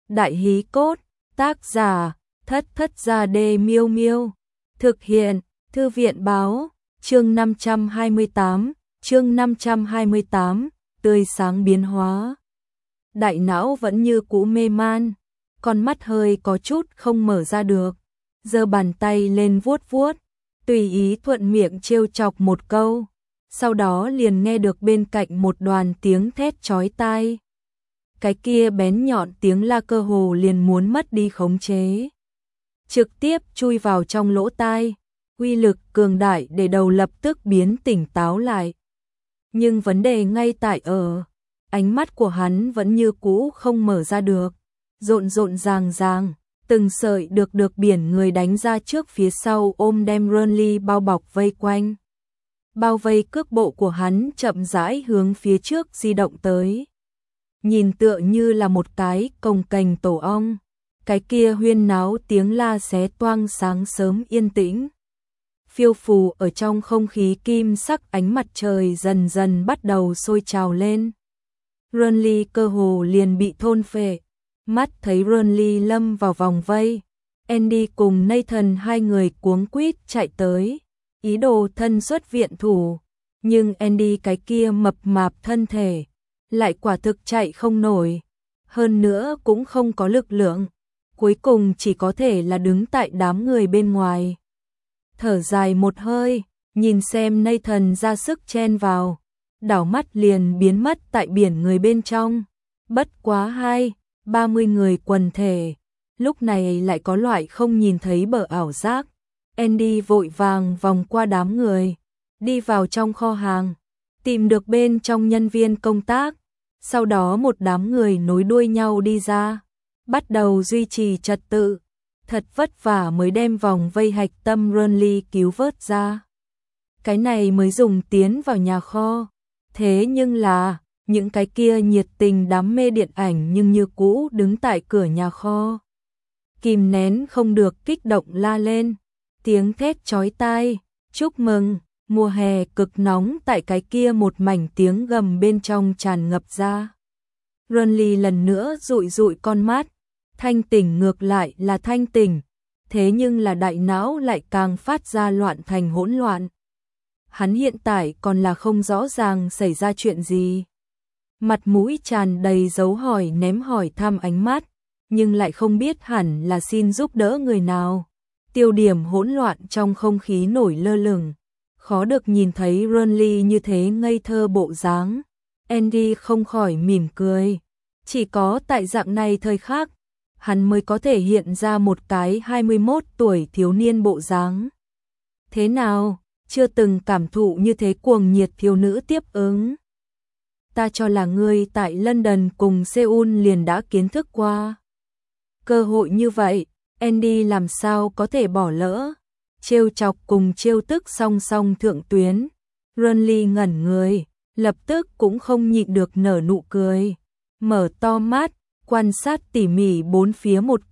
Đại hí cốt, tác giả, Thất Thất Gia Đê Miêu Miêu. Thực hiện, Thư viện báo, chương 528, tươi sáng biến hóa. Đại não vẫn như cũ mê man, con mắt hơi có chút không mở ra được, giơ bàn tay lên vuốt vuốt, tùy ý thuận miệng trêu chọc một câu, sau đó liền nghe được bên cạnh một đoàn tiếng thét chói tai. Cái kia bén nhọn tiếng la cơ hồ liền muốn mất đi khống chế, trực tiếp chui vào trong lỗ tai, uy lực cường đại để đầu lập tức biến tỉnh táo lại. Nhưng vấn đề ngay tại ở, ánh mắt của hắn vẫn như cũ không mở ra được, rộn rộn ràng ràng, từng sợi được biển người đánh ra trước phía sau ôm đem Renly bao bọc vây quanh. Bao vây cước bộ của hắn chậm rãi hướng phía trước di động tới. Nhìn tựa như là một cái cồng kềnh tổ ong, cái kia huyên náo tiếng la xé toang sáng sớm yên tĩnh. Phiêu phù ở trong không khí kim sắc, ánh mặt trời dần dần bắt đầu sôi trào lên. Renly cơ hồ liền bị thôn phệ, mắt thấy Renly lâm vào vòng vây. Andy cùng Nathan hai người cuống quýt chạy tới, ý đồ thân xuất viện thủ, nhưng Andy cái kia mập mạp thân thể lại quả thực chạy không nổi, hơn nữa cũng không có lực lượng, cuối cùng chỉ có thể là đứng tại đám người bên ngoài. Thở dài một hơi, nhìn xem Nathan ra sức chen vào, đảo mắt liền biến mất tại biển người bên trong. Bất quá 20-30 người quần thể, lúc này lại có loại không nhìn thấy bờ ảo giác. Andy vội vàng vòng qua đám người, đi vào trong kho hàng, tìm được bên trong nhân viên công tác, sau đó một đám người nối đuôi nhau đi ra, bắt đầu duy trì trật tự. Thật vất vả mới đem vòng vây hạch tâm Renly cứu vớt ra. Cái này mới dùng tiến vào nhà kho. Thế nhưng là, những cái kia nhiệt tình đam mê điện ảnh nhưng như cũ đứng tại cửa nhà kho. Kìm nén không được kích động la lên. Tiếng thét chói tai, chúc mừng, mùa hè cực nóng tại cái kia một mảnh tiếng gầm bên trong tràn ngập ra. Renly lần nữa dụi con mắt. Thanh tỉnh ngược lại là thanh tỉnh, thế nhưng là đại não lại càng phát ra loạn thành hỗn loạn. Hắn hiện tại còn là không rõ ràng xảy ra chuyện gì. Mặt mũi tràn đầy dấu hỏi ném hỏi thăm ánh mắt, nhưng lại không biết hẳn là xin giúp đỡ người nào. Tiêu điểm hỗn loạn trong không khí nổi lơ lửng, khó được nhìn thấy Renly như thế ngây thơ bộ dáng. Andy không khỏi mỉm cười, chỉ có tại dạng này thời khắc, hắn mới có thể hiện ra một cái 21 tuổi thiếu niên bộ dáng. Thế nào, chưa từng cảm thụ như thế cuồng nhiệt thiếu nữ tiếp ứng. Ta cho là ngươi tại London cùng Seoul liền đã kiến thức qua. Cơ hội như vậy, Andy làm sao có thể bỏ lỡ. Trêu chọc cùng trêu tức song song thượng tuyến. Renly ngẩn người, lập tức cũng không nhịn được nở nụ cười. Mở to mắt, quan sát tỉ mỉ bốn phía một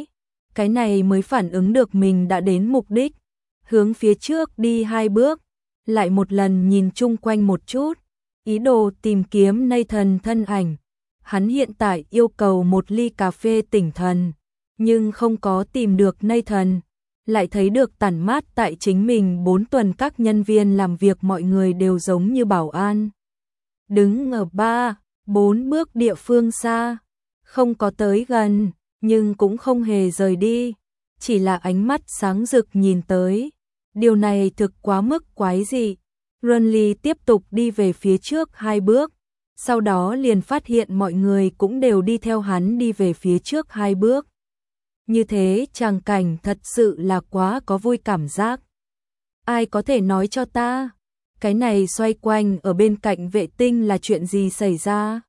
cái này mới phản ứng được mình đã đến mục đích, hướng phía trước đi 2 bước, lại một lần nhìn chung quanh một chút, ý đồ tìm kiếm Nathan thân ảnh. Hắn hiện tại yêu cầu một ly cà phê tỉnh thần, nhưng không có tìm được Nathan, lại thấy được tản mát tại chính mình 4 tuần các nhân viên làm việc mọi người đều giống như bảo an. Đứng ở 3-4 bước địa phương xa. Không có tới gần, nhưng cũng không hề rời đi, chỉ là ánh mắt sáng rực nhìn tới. Điều này thực quá mức quái dị. Renly tiếp tục đi về phía trước 2 bước, sau đó liền phát hiện mọi người cũng đều đi theo hắn đi về phía trước 2 bước. Như thế tràng cảnh thật sự là quá có vui cảm giác. Ai có thể nói cho ta, cái này xoay quanh ở bên cạnh vệ tinh là chuyện gì xảy ra?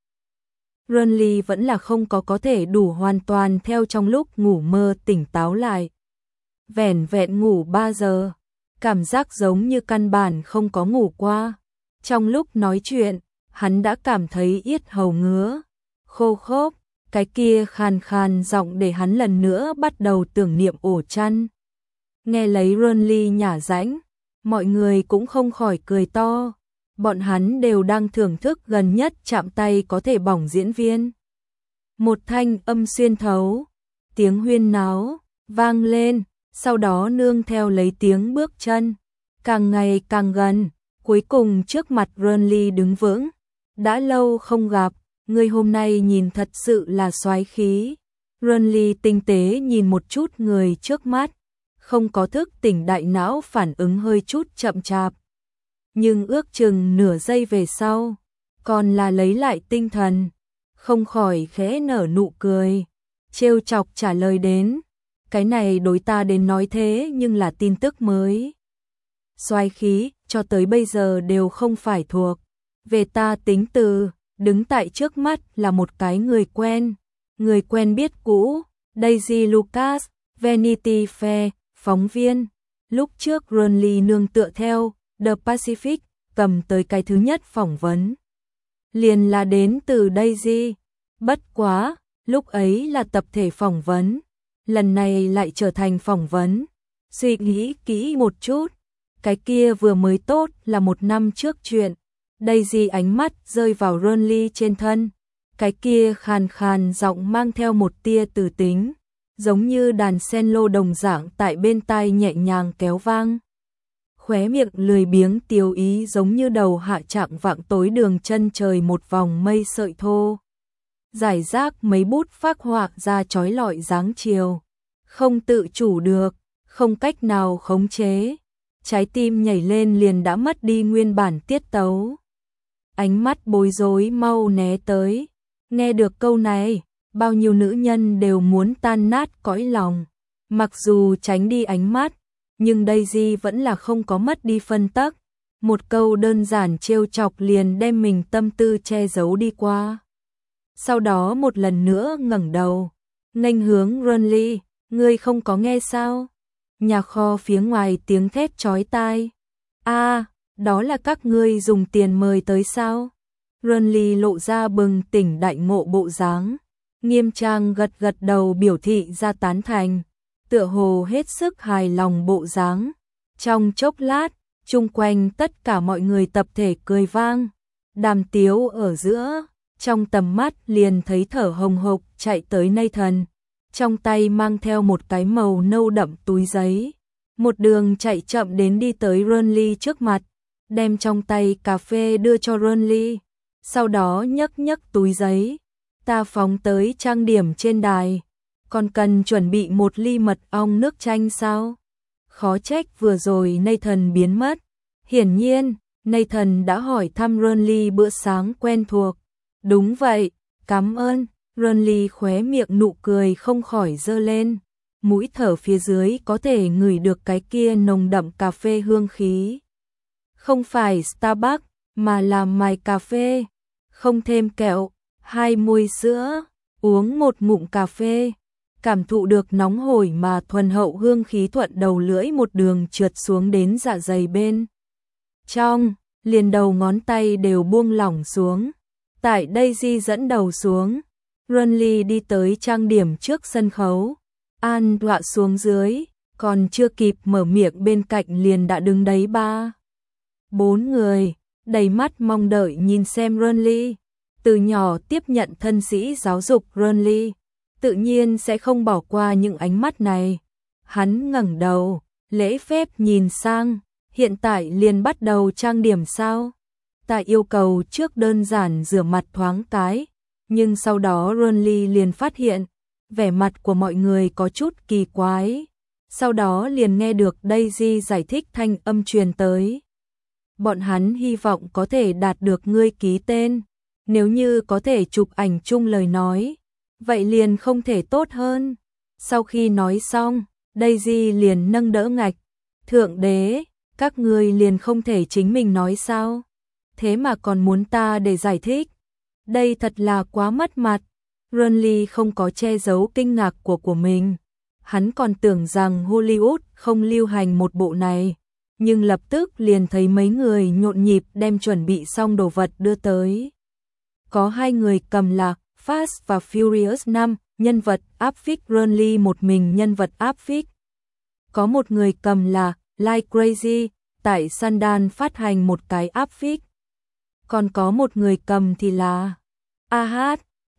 Renly vẫn là không có thể đủ hoàn toàn theo trong lúc ngủ mơ tỉnh táo lại. Vẻn vẹn ngủ 3 giờ, cảm giác giống như căn bản không có ngủ qua. Trong lúc nói chuyện, hắn đã cảm thấy yết hầu ngứa, khô khốc, cái kia khàn khàn giọng để hắn lần nữa bắt đầu tưởng niệm ổ chăn. Nghe lấy Renly nhả rãnh, mọi người cũng không khỏi cười to. Bọn hắn đều đang thưởng thức gần nhất chạm tay có thể bỏng diễn viên. Một thanh âm xuyên thấu, tiếng huyên náo vang lên, sau đó nương theo lấy tiếng bước chân càng ngày càng gần, cuối cùng trước mặt Renly đứng vững. Đã lâu không gặp, người hôm nay nhìn thật sự là soái khí. Renly tinh tế nhìn một chút người trước mắt, không có thức tỉnh, đại não phản ứng hơi chút chậm chạp. Nhưng ước chừng nửa giây về sau, còn là lấy lại tinh thần, không khỏi khẽ nở nụ cười, trêu chọc trả lời đến, cái này đối ta đến nói thế nhưng là tin tức mới. Soái khí, cho tới bây giờ đều không phải thuộc về ta tính từ, đứng tại trước mắt là một cái người quen biết cũ, Daisy Lucas, Vanity Fair, phóng viên. Lúc trước Renly nương tựa theo The Pacific cầm tới cái thứ nhất phỏng vấn, liền là đến từ Daisy. Bất quá, lúc ấy là tập thể phỏng vấn, lần này lại trở thành phỏng vấn. Suy nghĩ kỹ một chút, cái kia vừa mới tốt là 1 năm trước chuyện. Daisy ánh mắt rơi vào Renly trên thân, cái kia khàn khàn giọng mang theo một tia từ tính, giống như đàn cello đồng dạng tại bên tai nhẹ nhàng kéo vang. Khóe miệng lười biếng tiêu ý giống như đầu hạ trạng vạng tối đường chân trời một vòng mây sợi thô. Giải rác mấy bút phác họa ra chói lọi dáng chiều, không tự chủ được, không cách nào khống chế. Trái tim nhảy lên liền đã mất đi nguyên bản tiết tấu. Ánh mắt bối rối mau né tới. Nghe được câu này, bao nhiêu nữ nhân đều muốn tan nát cõi lòng. Mặc dù tránh đi ánh mắt, nhưng Daisy vẫn là không có mất đi phân tắc. Một câu đơn giản trêu chọc liền đem mình tâm tư che giấu đi qua. Sau đó một lần nữa ngẩng đầu, nghênh hướng Renly, ngươi không có nghe sao? Nhà kho phía ngoài tiếng thét chói tai. Đó là các ngươi dùng tiền mời tới sao? Renly lộ ra bừng tỉnh đại ngộ bộ dáng, nghiêm trang gật gật đầu biểu thị ra tán thành, tựa hồ hết sức hài lòng bộ dáng. Trong chốc lát, chung quanh tất cả mọi người tập thể cười vang, đàm tiếu ở giữa, trong tầm mắt liền thấy thở hồng hộc chạy tới Nathan, trong tay mang theo một cái màu nâu đậm túi giấy, một đường chạy chậm đến đi tới Renly trước mặt, đem trong tay cà phê đưa cho Renly, sau đó nhấc nhấc túi giấy, ta phóng tới trang điểm trên đài, còn cần chuẩn bị một ly mật ong nước chanh sao? Khó trách vừa rồi Nathan biến mất, hiển nhiên, Nathan đã hỏi thăm Renly bữa sáng quen thuộc. Đúng vậy, cảm ơn. Renly khóe miệng nụ cười không khỏi dơ lên, mũi thở phía dưới có thể ngửi được cái kia nồng đậm cà phê hương khí. Không phải Starbucks, mà là My cà phê, không thêm kẹo, 2 muôi sữa, uống một ngụm cà phê, cảm thụ được nóng hổi mà thuần hậu hương khí thuận đầu lưỡi một đường trượt xuống đến dạ dày bên trong, liền đầu ngón tay đều buông lỏng xuống. Tại Daisy dẫn đầu xuống, Renly đi tới trang điểm trước sân khấu, an đọa xuống dưới, còn chưa kịp mở miệng bên cạnh liền đã đứng đấy 3-4 người, đầy mắt mong đợi nhìn xem Renly. Từ nhỏ tiếp nhận thân sĩ giáo dục Renly, tự nhiên sẽ không bỏ qua những ánh mắt này. Hắn ngẩng đầu, lễ phép nhìn sang, hiện tại liền bắt đầu trang điểm sao? Ta yêu cầu trước đơn giản rửa mặt thoáng cái, nhưng sau đó Renly liền phát hiện, vẻ mặt của mọi người có chút kỳ quái. Sau đó liền nghe được Daisy giải thích thanh âm truyền tới. Bọn hắn hy vọng có thể đạt được ngươi ký tên, nếu như có thể chụp ảnh chung lời nói, vậy liền không thể tốt hơn. Sau khi nói xong, Daisy liền nâng đỡ ngạch. Thượng đế, các ngươi liền không thể chính mình nói sao? Thế mà còn muốn ta để giải thích? Đây thật là quá mất mặt. Renly không có che giấu kinh ngạc của mình. Hắn còn tưởng rằng Hollywood không lưu hành một bộ này, nhưng lập tức liền thấy mấy người nhộn nhịp đem chuẩn bị xong đồ vật đưa tới. Có 2 người cầm là Fast và Furious 5, nhân vật áp phích Renly một mình nhân vật áp phích. Có một người cầm là Like Crazy, tại Sundance phát hành một cái áp phích. Còn có một người cầm thì là AH,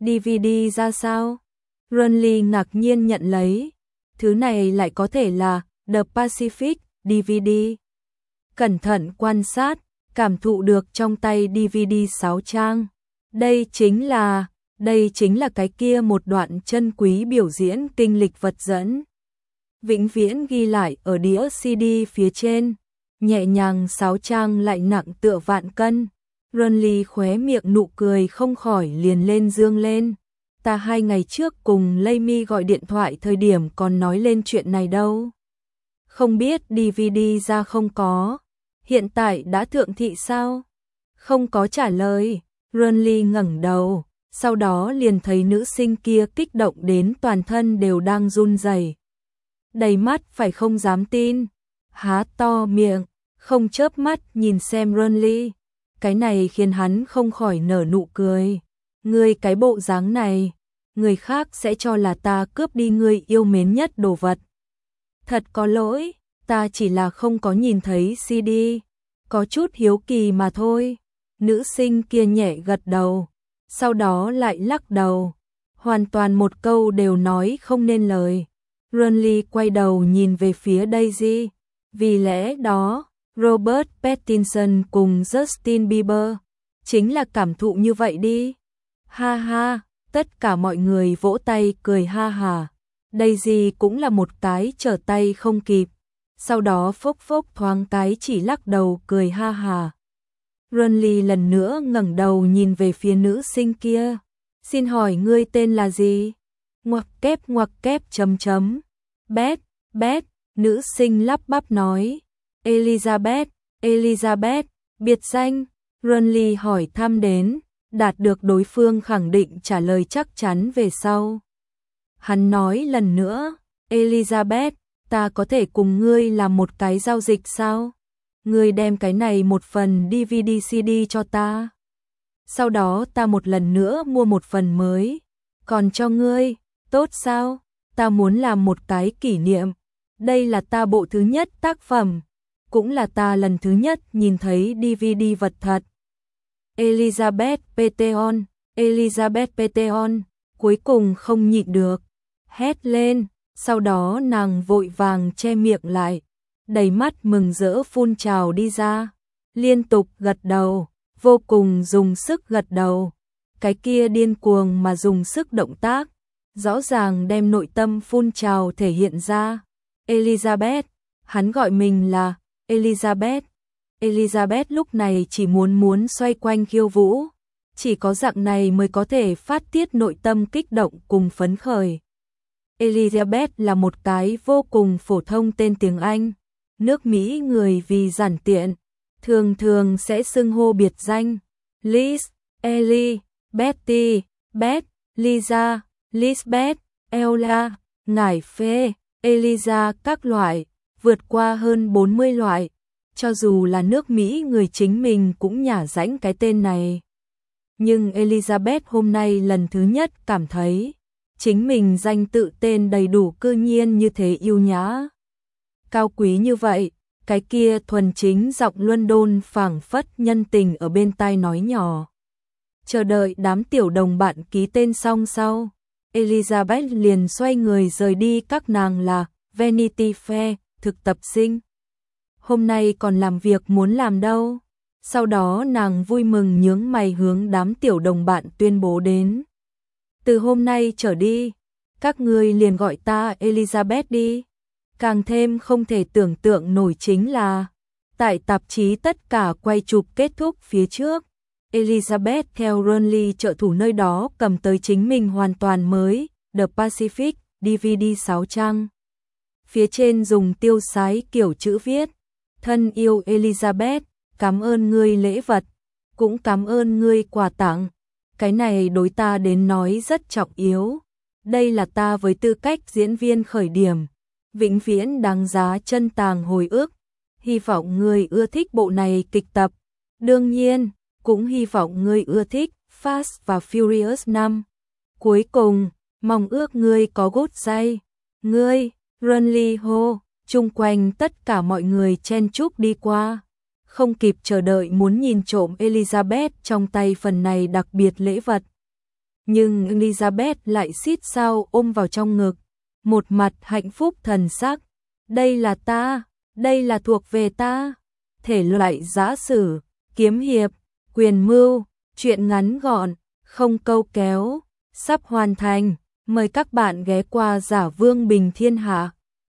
DVD ra sao? Renly ngạc nhiên nhận lấy. Thứ này lại có thể là The Pacific DVD. Cẩn thận quan sát, cảm thụ được trong tay DVD 6 trang. Đây chính là cái kia một đoạn chân quý biểu diễn kinh lịch vật dẫn. Vĩnh viễn ghi lại ở đĩa CD phía trên, nhẹ nhàng 6 trang lại nặng tựa vạn cân. Renly khóe miệng nụ cười không khỏi liền lên dương lên. Ta 2 ngày trước cùng Laymi gọi điện thoại thời điểm còn nói lên chuyện này đâu. Không biết DVD ra không có, hiện tại đã thượng thị sao? Không có trả lời. Renly ngẩng đầu, sau đó liền thấy nữ sinh kia kích động đến toàn thân đều đang run rẩy. Đầy mắt phải không dám tin, há to miệng, không chớp mắt nhìn xem Renly. Cái này khiến hắn không khỏi nở nụ cười. Ngươi cái bộ dáng này, người khác sẽ cho là ta cướp đi ngươi yêu mến nhất đồ vật. Thật có lỗi, ta chỉ là không có nhìn thấy CD, có chút hiếu kỳ mà thôi. Nữ sinh kia nhẹ gật đầu, sau đó lại lắc đầu, hoàn toàn một câu đều nói không nên lời. Renly quay đầu nhìn về phía Daisy, vì lẽ đó, Robert Pattinson cùng Justin Bieber, chính là cảm thụ như vậy đi. Ha ha, tất cả mọi người vỗ tay cười ha hà. Daisy cũng là một cái trở tay không kịp, sau đó phốc phốc thoáng cái chỉ lắc đầu cười ha hà. Renly lần nữa ngẩng đầu nhìn về phía nữ sinh kia. Xin hỏi ngươi tên là gì? Ngoặc kép chấm chấm. Beth, nữ sinh lắp bắp nói. Elizabeth, biệt danh. Renly hỏi thăm đến, đạt được đối phương khẳng định trả lời chắc chắn về sau. Hắn nói lần nữa, Elizabeth, ta có thể cùng ngươi làm một cái giao dịch sao? Ngươi đem cái này một phần DVD CD cho ta. Sau đó ta một lần nữa mua một phần mới, còn cho ngươi, tốt sao? Ta muốn làm một cái kỷ niệm. Đây là ta bộ thứ nhất tác phẩm, cũng là ta lần thứ nhất nhìn thấy DVD vật thật. Elizabeth Peteon, cuối cùng không nhịn được, hét lên, sau đó nàng vội vàng che miệng lại, đầy mắt mừng rỡ phun trào đi ra, liên tục gật đầu, vô cùng dùng sức gật đầu. Cái kia điên cuồng mà dùng sức động tác, rõ ràng đem nội tâm phun trào thể hiện ra. Elizabeth, hắn gọi mình là Elizabeth. Elizabeth lúc này chỉ muốn xoay quanh khiêu vũ, chỉ có dạng này mới có thể phát tiết nội tâm kích động cùng phấn khởi. Elizabeth là một cái vô cùng phổ thông tên tiếng Anh, nước Mỹ người vì giản tiện, thường sẽ xưng hô biệt danh Liz, Ellie, Betty, Beth, Lisa, Lisbeth, Ella, Ngải Phê, Eliza các loại, vượt qua hơn 40 loại. Cho dù là nước Mỹ người chính mình cũng nhả rãnh cái tên này. Nhưng Elizabeth hôm nay lần thứ nhất cảm thấy chính mình danh tự tên đầy đủ cư nhiên như thế yêu nhã. Cao quý như vậy, cái kia thuần chính giọng London phảng phất nhân tình ở bên tai nói nhỏ. Chờ đợi đám tiểu đồng bạn ký tên xong sau, Elizabeth liền xoay người rời đi. Các nàng là Vanity Fair, thực tập sinh. Hôm nay còn làm việc muốn làm đâu. Sau đó nàng vui mừng nhướng mày hướng đám tiểu đồng bạn tuyên bố đến. Từ hôm nay trở đi, các ngươi liền gọi ta Elizabeth đi. Càng thêm không thể tưởng tượng nổi chính là, tại tạp chí tất cả quay chụp kết thúc phía trước, Elizabeth theo Renly trợ thủ nơi đó cầm tới chính mình hoàn toàn mới, The Pacific, DVD 6 trang. Phía trên dùng tiêu sái kiểu chữ viết, thân yêu Elizabeth, cảm ơn ngươi lễ vật, cũng cảm ơn ngươi quà tặng. Cái này đối ta đến nói rất trọng yếu. Đây là ta với tư cách diễn viên khởi điểm, vĩnh viễn đáng giá trân tàng hồi ức. Hy vọng ngươi ưa thích bộ này kịch tập. Đương nhiên, cũng hy vọng ngươi ưa thích Fast và Furious 5. Cuối cùng, mong ước ngươi có gút say. Ngươi, Renly hô, chung quanh tất cả mọi người chen chúc đi qua. Không kịp chờ đợi muốn nhìn trộm Elizabeth trong tay phần này đặc biệt lễ vật. Nhưng Elizabeth lại xít sao ôm vào trong ngực, một mặt hạnh phúc thần sắc. Đây là ta, đây là thuộc về ta. Thể loại giã sử, kiếm hiệp, quyền mưu, truyện ngắn gọn, không câu kéo, sắp hoàn thành. Mời các bạn ghé qua Giả Vương Bình Thiên Hạ.